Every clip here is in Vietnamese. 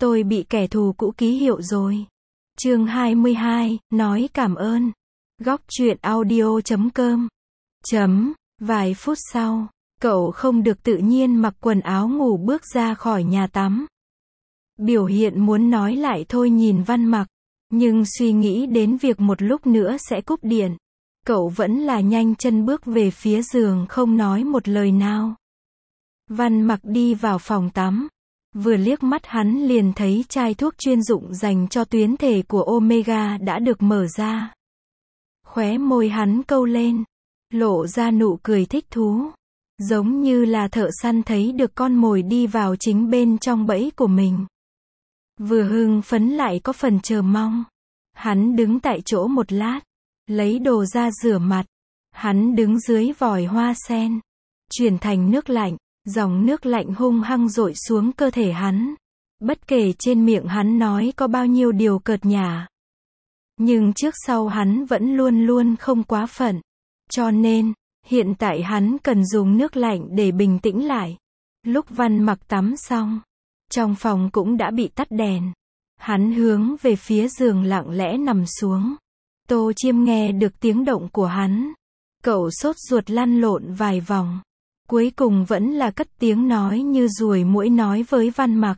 Tôi bị kẻ thù cũ ký hiệu rồi. Chương 22, nói cảm ơn. Góc truyện audio.com. Vài phút sau, cậu không được tự nhiên mặc quần áo ngủ bước ra khỏi nhà tắm. Biểu hiện muốn nói lại thôi nhìn Văn Mặc, nhưng suy nghĩ đến việc một lúc nữa sẽ cúp điện, cậu vẫn là nhanh chân bước về phía giường không nói một lời nào. Văn Mặc đi vào phòng tắm, vừa liếc mắt hắn liền thấy chai thuốc chuyên dụng dành cho tuyến thể của Omega đã được mở ra. Khóe môi hắn câu lên, lộ ra nụ cười thích thú, giống như là thợ săn thấy được con mồi đi vào chính bên trong bẫy của mình. Vừa hưng phấn lại có phần chờ mong. Hắn đứng tại chỗ một lát, lấy đồ ra rửa mặt. Hắn đứng dưới vòi hoa sen, chuyển thành nước lạnh, dòng nước lạnh hung hăng dội xuống cơ thể hắn. Bất kể trên miệng hắn nói có bao nhiêu điều cợt nhả, nhưng trước sau hắn vẫn luôn luôn không quá phận. Cho nên, hiện tại hắn cần dùng nước lạnh để bình tĩnh lại. Lúc Văn Mặc tắm xong, trong phòng cũng đã bị tắt đèn. Hắn hướng về phía giường lặng lẽ nằm xuống. Tô Chiêm nghe được tiếng động của hắn. Cậu sốt ruột lăn lộn vài vòng. Cuối cùng vẫn là cất tiếng nói như ruồi muỗi nói với Văn Mặc.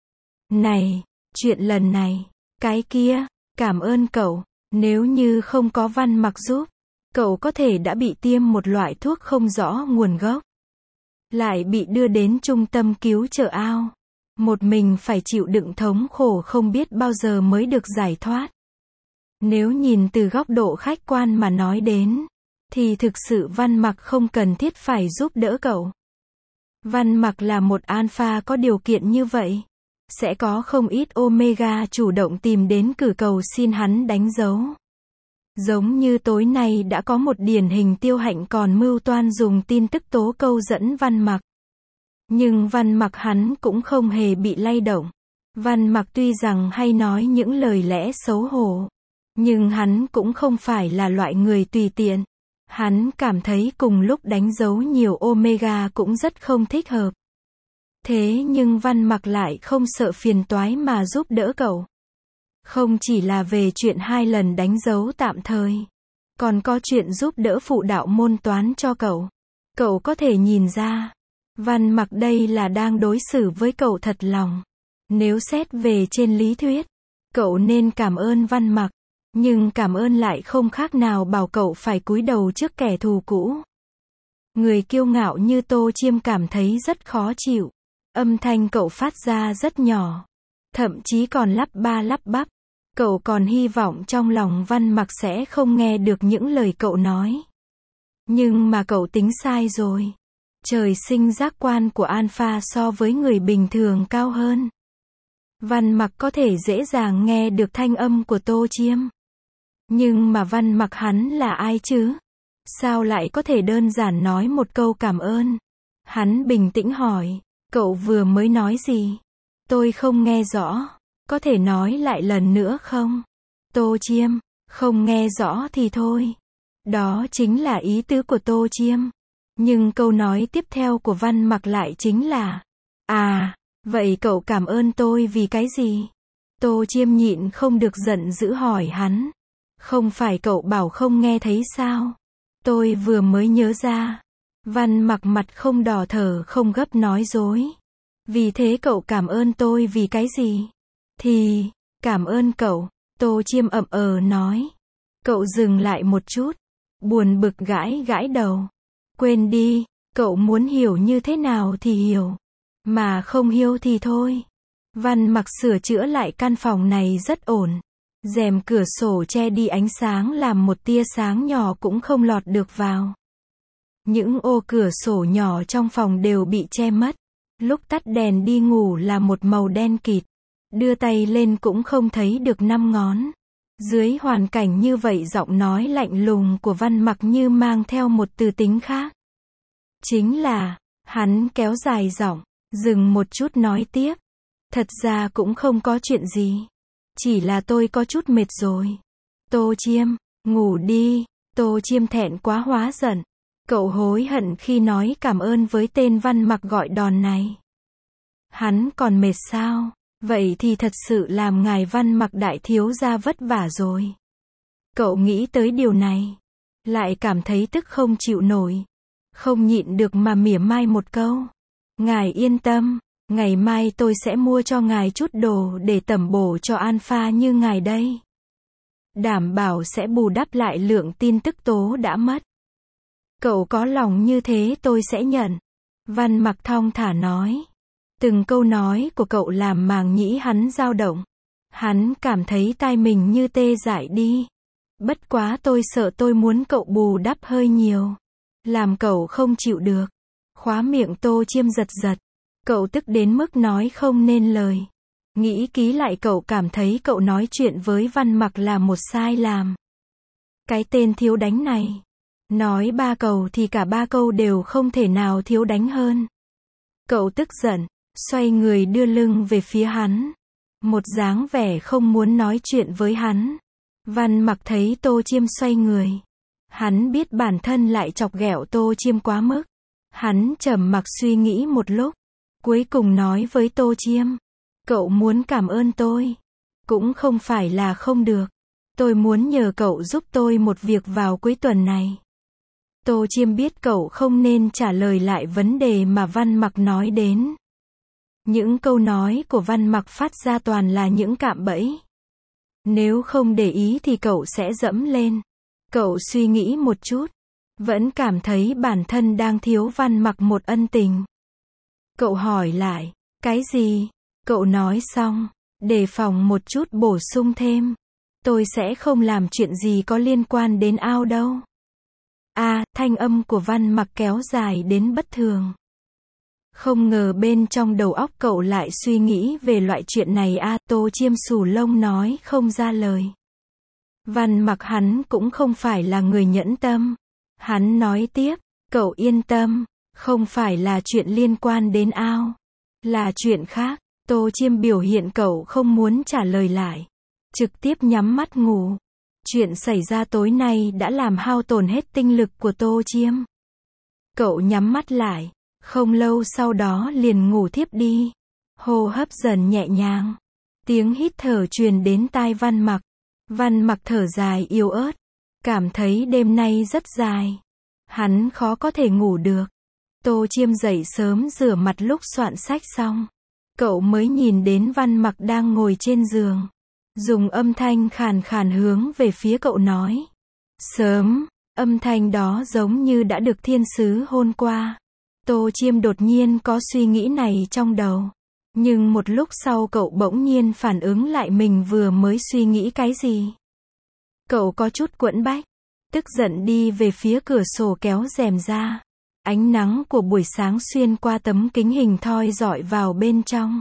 Này, chuyện lần này, cái kia, cảm ơn cậu. Nếu như không có Văn Mặc giúp, cậu có thể đã bị tiêm một loại thuốc không rõ nguồn gốc, lại bị đưa đến trung tâm cứu trợ ao. Một mình phải chịu đựng thống khổ không biết bao giờ mới được giải thoát. Nếu nhìn từ góc độ khách quan mà nói đến, thì thực sự Văn Mặc không cần thiết phải giúp đỡ cậu. Văn Mặc là một alpha có điều kiện như vậy, sẽ có không ít Omega chủ động tìm đến cử cầu xin hắn đánh dấu. Giống như tối nay đã có một điển hình Tiêu Hạnh còn mưu toan dùng tin tức tố câu dẫn Văn Mặc. Nhưng Văn Mặc hắn cũng không hề bị lay động. Văn Mặc tuy rằng hay nói những lời lẽ xấu hổ, nhưng hắn cũng không phải là loại người tùy tiện. Hắn cảm thấy cùng lúc đánh dấu nhiều Omega cũng rất không thích hợp. Thế nhưng Văn Mặc lại không sợ phiền toái mà giúp đỡ cậu. Không chỉ là về chuyện 2 lần đánh dấu tạm thời, còn có chuyện giúp đỡ phụ đạo môn toán cho cậu. Cậu có thể nhìn ra, Văn Mặc đây là đang đối xử với cậu thật lòng. Nếu xét về trên lý thuyết, cậu nên cảm ơn Văn Mặc, nhưng cảm ơn lại không khác nào bảo cậu phải cúi đầu trước kẻ thù cũ. Người kiêu ngạo như Tô Chiêm cảm thấy rất khó chịu. Âm thanh cậu phát ra rất nhỏ, thậm chí còn lắp ba lắp bắp. Cậu còn hy vọng trong lòng Văn Mặc sẽ không nghe được những lời cậu nói. Nhưng mà cậu tính sai rồi. Trời sinh giác quan của alpha so với người bình thường cao hơn. Văn Mặc có thể dễ dàng nghe được thanh âm của Tô Chiêm. Nhưng mà Văn Mặc hắn là ai chứ? Sao lại có thể đơn giản nói một câu cảm ơn? Hắn bình tĩnh hỏi, cậu vừa mới nói gì? Tôi không nghe rõ. Có thể nói lại lần nữa không? Tô Chiêm, không nghe rõ thì thôi. Đó chính là ý tứ của Tô Chiêm. Nhưng câu nói tiếp theo của Văn Mặc lại chính là, vậy cậu cảm ơn tôi vì cái gì? Tô Chiêm nhịn không được giận dữ hỏi hắn. Không phải cậu bảo không nghe thấy sao? Tôi vừa mới nhớ ra. Văn Mặc mặt không đỏ thở không gấp nói dối. Vì thế cậu cảm ơn tôi vì cái gì? Thì, cảm ơn cậu. Tô Chiêm ậm nói. Cậu dừng lại một chút, buồn bực gãi gãi đầu. Quên đi, cậu muốn hiểu như thế nào thì hiểu, mà không hiểu thì thôi. Văn Mặc sửa chữa lại căn phòng này rất ổn. Rèm cửa sổ che đi ánh sáng làm một tia sáng nhỏ cũng không lọt được vào. Những ô cửa sổ nhỏ trong phòng đều bị che mất. Lúc tắt đèn đi ngủ là một màu đen kịt. Đưa tay lên cũng không thấy được 5 ngón. Dưới hoàn cảnh như vậy giọng nói lạnh lùng của Văn Mặc như mang theo một từ tính khác. Chính là, hắn kéo dài giọng, dừng một chút nói tiếp. Thật ra cũng không có chuyện gì. Chỉ là tôi có chút mệt rồi. Tô Chiêm, ngủ đi. Tô Chiêm thẹn quá hóa giận. Cậu hối hận khi nói cảm ơn với tên Văn Mặc gọi đòn này. Hắn còn mệt sao? Vậy thì thật sự làm ngài Văn Mặc đại thiếu gia vất vả rồi. Cậu nghĩ tới điều này, lại cảm thấy tức không chịu nổi. Không nhịn được mà mỉa mai một câu. Ngài yên tâm, ngày mai tôi sẽ mua cho ngài chút đồ để tẩm bổ cho Alpha như ngài đây. Đảm bảo sẽ bù đắp lại lượng tin tức tố đã mất. Cậu có lòng như thế tôi sẽ nhận. Văn Mặc thong thả nói. Từng câu nói của cậu làm màng nhĩ hắn dao động. Hắn cảm thấy tai mình như tê dại đi. Bất quá tôi sợ tôi muốn cậu bù đắp hơi nhiều. Làm cậu không chịu được. Khóa miệng Tô Chiêm giật giật. Cậu tức đến mức nói không nên lời. Nghĩ kỹ lại cậu cảm thấy cậu nói chuyện với Văn Mặc là một sai lầm. Cái tên thiếu đánh này. Nói 3 câu thì cả 3 câu đều không thể nào thiếu đánh hơn. Cậu tức giận, xoay người đưa lưng về phía hắn. Một dáng vẻ không muốn nói chuyện với hắn. Văn Mặc thấy Tô Chiêm xoay người. Hắn biết bản thân lại chọc ghẹo Tô Chiêm quá mức. Hắn trầm mặc suy nghĩ một lúc. Cuối cùng nói với Tô Chiêm. Cậu muốn cảm ơn tôi. Cũng không phải là không được. Tôi muốn nhờ cậu giúp tôi một việc vào cuối tuần này. Tô Chiêm biết cậu không nên trả lời lại vấn đề mà Văn Mặc nói đến. Những câu nói của Văn Mặc phát ra toàn là những cạm bẫy. Nếu không để ý thì cậu sẽ dẫm lên. Cậu suy nghĩ một chút. Vẫn cảm thấy bản thân đang thiếu Văn Mặc một ân tình. Cậu hỏi lại. Cái gì? Cậu nói xong. Đề phòng một chút bổ sung thêm. Tôi sẽ không làm chuyện gì có liên quan đến Ao đâu. Thanh âm của Văn Mặc kéo dài đến bất thường. Không ngờ bên trong đầu óc cậu lại suy nghĩ về loại chuyện này. Tô Chiêm xù lông nói không ra lời. Văn Mặc hắn cũng không phải là người nhẫn tâm. Hắn nói tiếp, cậu yên tâm, không phải là chuyện liên quan đến Ao. Là chuyện khác. Tô Chiêm biểu hiện cậu không muốn trả lời lại. Trực tiếp nhắm mắt ngủ. Chuyện xảy ra tối nay đã làm hao tổn hết tinh lực của Tô Chiêm. Cậu nhắm mắt lại. Không lâu sau đó liền ngủ thiếp đi. Hô hấp dần nhẹ nhàng. Tiếng hít thở truyền đến tai Văn Mặc. Văn Mặc thở dài yếu ớt. Cảm thấy đêm nay rất dài. Hắn khó có thể ngủ được. Tô Chiêm dậy sớm rửa mặt lúc soạn sách xong. Cậu mới nhìn đến Văn Mặc đang ngồi trên giường. Dùng âm thanh khàn khàn hướng về phía cậu nói. Sớm, âm thanh đó giống như đã được thiên sứ hôn qua. Tô Chiêm đột nhiên có suy nghĩ này trong đầu. Nhưng một lúc sau cậu bỗng nhiên phản ứng lại mình vừa mới suy nghĩ cái gì. Cậu có chút quẫn bách. Tức giận đi về phía cửa sổ kéo rèm ra. Ánh nắng của buổi sáng xuyên qua tấm kính hình thoi rọi vào bên trong.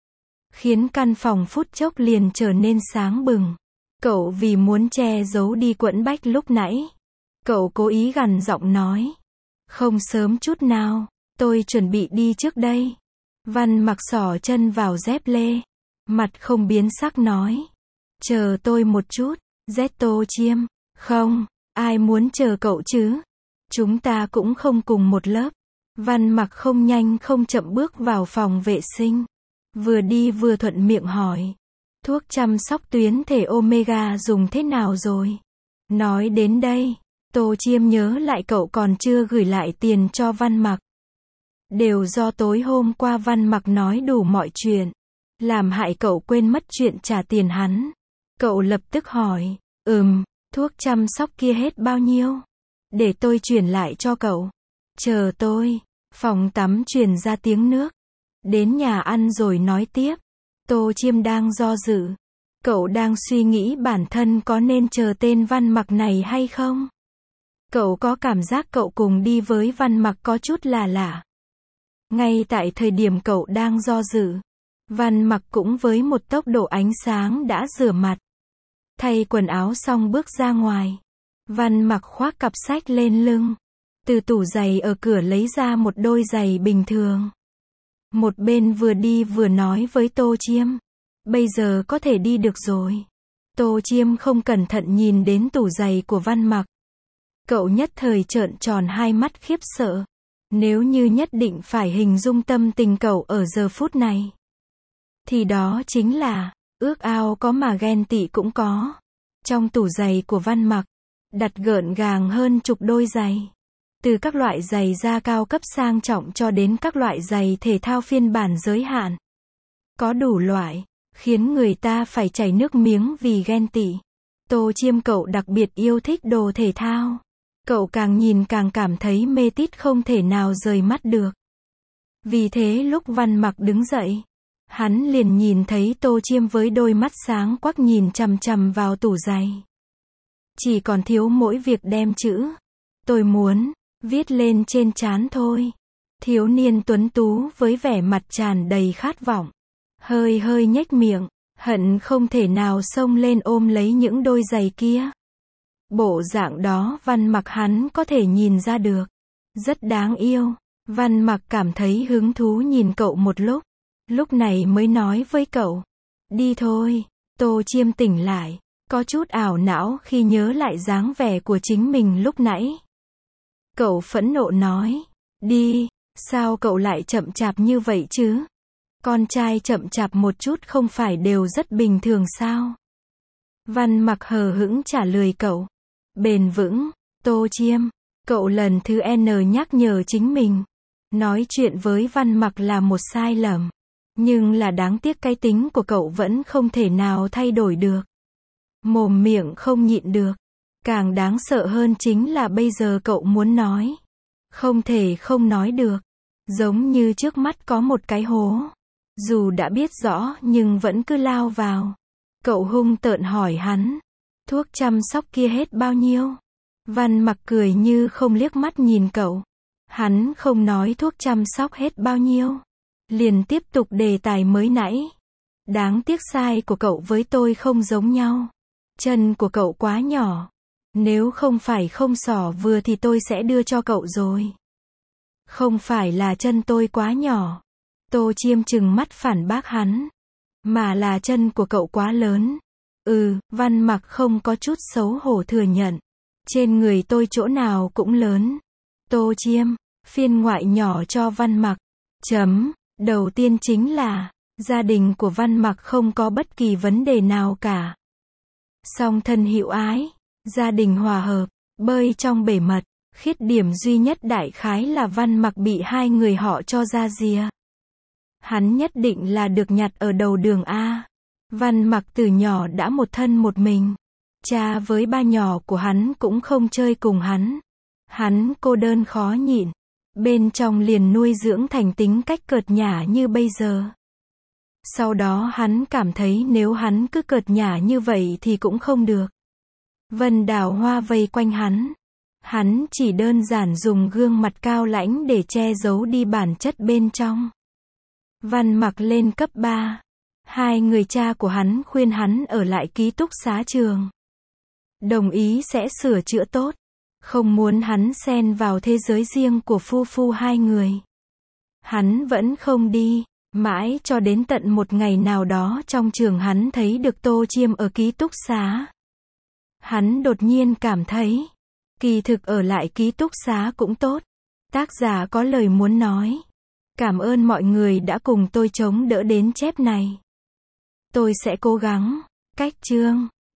Khiến căn phòng phút chốc liền trở nên sáng bừng. Cậu vì muốn che giấu đi quẫn bách lúc nãy. Cậu cố ý gằn giọng nói. Không sớm chút nào, tôi chuẩn bị đi trước đây. Văn Mặc xỏ chân vào dép lê. Mặt không biến sắc nói. Chờ tôi một chút, Tô Chiêm. Không, ai muốn chờ cậu chứ? Chúng ta cũng không cùng một lớp. Văn Mặc không nhanh không chậm bước vào phòng vệ sinh. Vừa đi vừa thuận miệng hỏi. Thuốc chăm sóc tuyến thể Omega dùng thế nào rồi? Nói đến đây, Tô Chiêm nhớ lại cậu còn chưa gửi lại tiền cho Văn Mặc. Đều do tối hôm qua Văn Mặc nói đủ mọi chuyện. Làm hại cậu quên mất chuyện trả tiền hắn. Cậu lập tức hỏi. Thuốc chăm sóc kia hết bao nhiêu? Để tôi chuyển lại cho cậu. Chờ tôi. Phòng tắm truyền ra tiếng nước. Đến nhà ăn rồi nói tiếp. Tô Chiêm đang do dự. Cậu đang suy nghĩ bản thân có nên chờ tên Văn Mặc này hay không? Cậu có cảm giác cậu cùng đi với Văn Mặc có chút là lạ. Ngay tại thời điểm cậu đang do dự, Văn Mặc cũng với một tốc độ ánh sáng đã rửa mặt. Thay quần áo xong bước ra ngoài. Văn Mặc khoác cặp sách lên lưng. Từ tủ giày ở cửa lấy ra một đôi giày bình thường. Một bên vừa đi vừa nói với Tô Chiêm. Bây giờ có thể đi được rồi. Tô Chiêm không cẩn thận nhìn đến tủ giày của Văn Mặc. Cậu nhất thời trợn tròn hai mắt khiếp sợ. Nếu như nhất định phải hình dung tâm tình cậu ở giờ phút này, thì đó chính là, ước ao có mà ghen tị cũng có. Trong tủ giày của Văn Mặc, đặt gợn gàng hơn chục đôi giày. Từ các loại giày da cao cấp sang trọng cho đến các loại giày thể thao phiên bản giới hạn. Có đủ loại, khiến người ta phải chảy nước miếng vì ghen tị. Tô Chiêm cậu đặc biệt yêu thích đồ thể thao. Cậu càng nhìn càng cảm thấy mê tít không thể nào rời mắt được. Vì thế lúc Văn Mặc đứng dậy, hắn liền nhìn thấy Tô Chiêm với đôi mắt sáng quắc nhìn chằm chằm vào tủ giày. Chỉ còn thiếu mỗi việc đem chữ "tôi muốn" viết lên trên trán thôi. Thiếu niên tuấn tú với vẻ mặt tràn đầy khát vọng, hơi hơi nhếch miệng, hận không thể nào xông lên ôm lấy những đôi giày kia. Bộ dạng đó Văn Mặc hắn có thể nhìn ra được. Rất đáng yêu. Văn Mặc cảm thấy hứng thú nhìn cậu một lúc này mới nói với cậu. Đi thôi. Tô Chiêm tỉnh lại, có chút ảo não khi nhớ lại dáng vẻ của chính mình lúc nãy. Cậu phẫn nộ nói. Đi, sao cậu lại chậm chạp như vậy chứ? Con trai chậm chạp một chút không phải đều rất bình thường sao? Văn Mặc hờ hững trả lời cậu. Bền vững. Tô Chiêm, cậu lần thứ N nhắc nhở chính mình. Nói chuyện với Văn Mặc là một sai lầm. Nhưng là đáng tiếc cái tính của cậu vẫn không thể nào thay đổi được. Mồm miệng không nhịn được. Càng đáng sợ hơn chính là bây giờ cậu muốn nói. Không thể không nói được. Giống như trước mắt có một cái hố. Dù đã biết rõ nhưng vẫn cứ lao vào. Cậu hung tợn hỏi hắn. Thuốc chăm sóc kia hết bao nhiêu? Văn Mặc cười như không liếc mắt nhìn cậu. Hắn không nói thuốc chăm sóc hết bao nhiêu. Liền tiếp tục đề tài mới nãy. Đáng tiếc size của cậu với tôi không giống nhau. Chân của cậu quá nhỏ. Nếu không phải không xỏ vừa thì tôi sẽ đưa cho cậu rồi. Không phải là chân tôi quá nhỏ. Tô Chiêm trừng mắt phản bác hắn. Mà là chân của cậu quá lớn. Văn Mặc không có chút xấu hổ thừa nhận. Trên người tôi chỗ nào cũng lớn. Tô Chiêm, phiên ngoại nhỏ cho Văn Mặc. Đầu tiên chính là, gia đình của Văn Mặc không có bất kỳ vấn đề nào cả. Song thân hữu ái, gia đình hòa hợp, bơi trong bể mật. Khuyết điểm duy nhất đại khái là Văn Mặc bị hai người họ cho ra rìa. Hắn nhất định là được nhặt ở đầu đường A. Văn Mặc từ nhỏ đã một thân một mình. Cha với ba nhỏ của hắn cũng không chơi cùng hắn. Hắn cô đơn khó nhịn. Bên trong liền nuôi dưỡng thành tính cách cợt nhả như bây giờ. Sau đó hắn cảm thấy nếu hắn cứ cợt nhả như vậy thì cũng không được. Vân Đào Hoa vây quanh hắn. Hắn chỉ đơn giản dùng gương mặt cao lãnh để che giấu đi bản chất bên trong. Văn Mặc lên cấp 3. Hai người cha của hắn khuyên hắn ở lại ký túc xá trường. Đồng ý sẽ sửa chữa tốt. Không muốn hắn xen vào thế giới riêng của phu hai người. Hắn vẫn không đi. Mãi cho đến tận một ngày nào đó trong trường hắn thấy được Tô Chiêm ở ký túc xá. Hắn đột nhiên cảm thấy, kỳ thực ở lại ký túc xá cũng tốt. Tác giả có lời muốn nói. Cảm ơn mọi người đã cùng tôi chống đỡ đến chép này. Tôi sẽ cố gắng. Cách chương